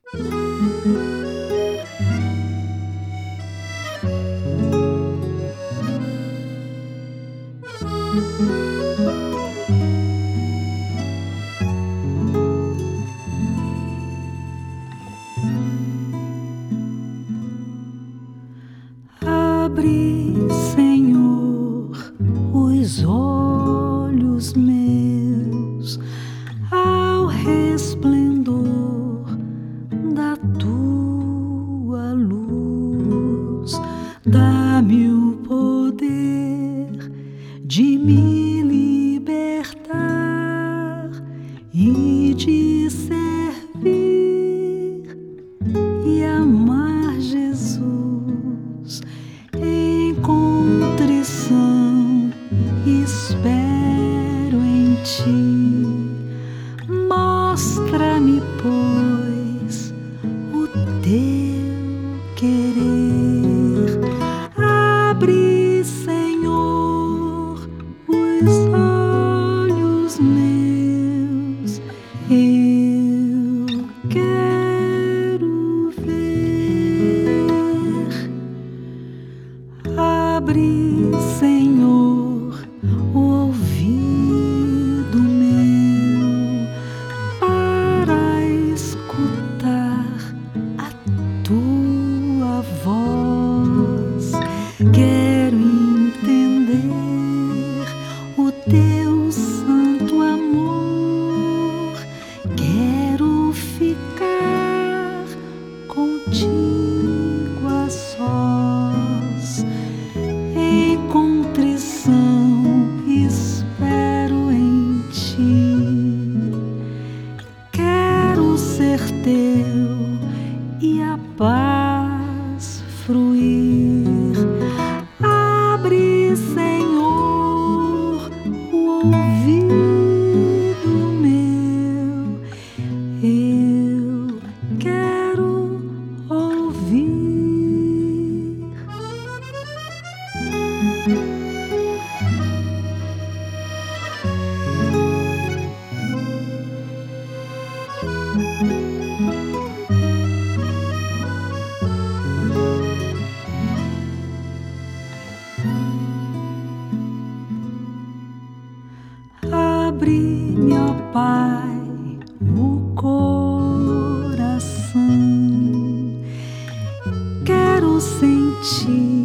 Abre, Senhor, os olhos meus ao resplendor da tua luz. Dá-me o poder de me libertar e de servir e amar Jesus. Em contrição espero em ti. Mostra-me, pois, o teu querer. Abre, Senhor, os olhos meus. Eu quero ver. Abre, Senhor, o ouvido meu para escutar a tua voz. Quero entender o teu santo amor. Quero ficar contigo a sós. Em contrição espero em ti. Quero ser teu e a paz fruir. Abre, Senhor, o ouvido meu. Eu quero ouvir. Abre-me, ó Pai, o coração. Quero sentir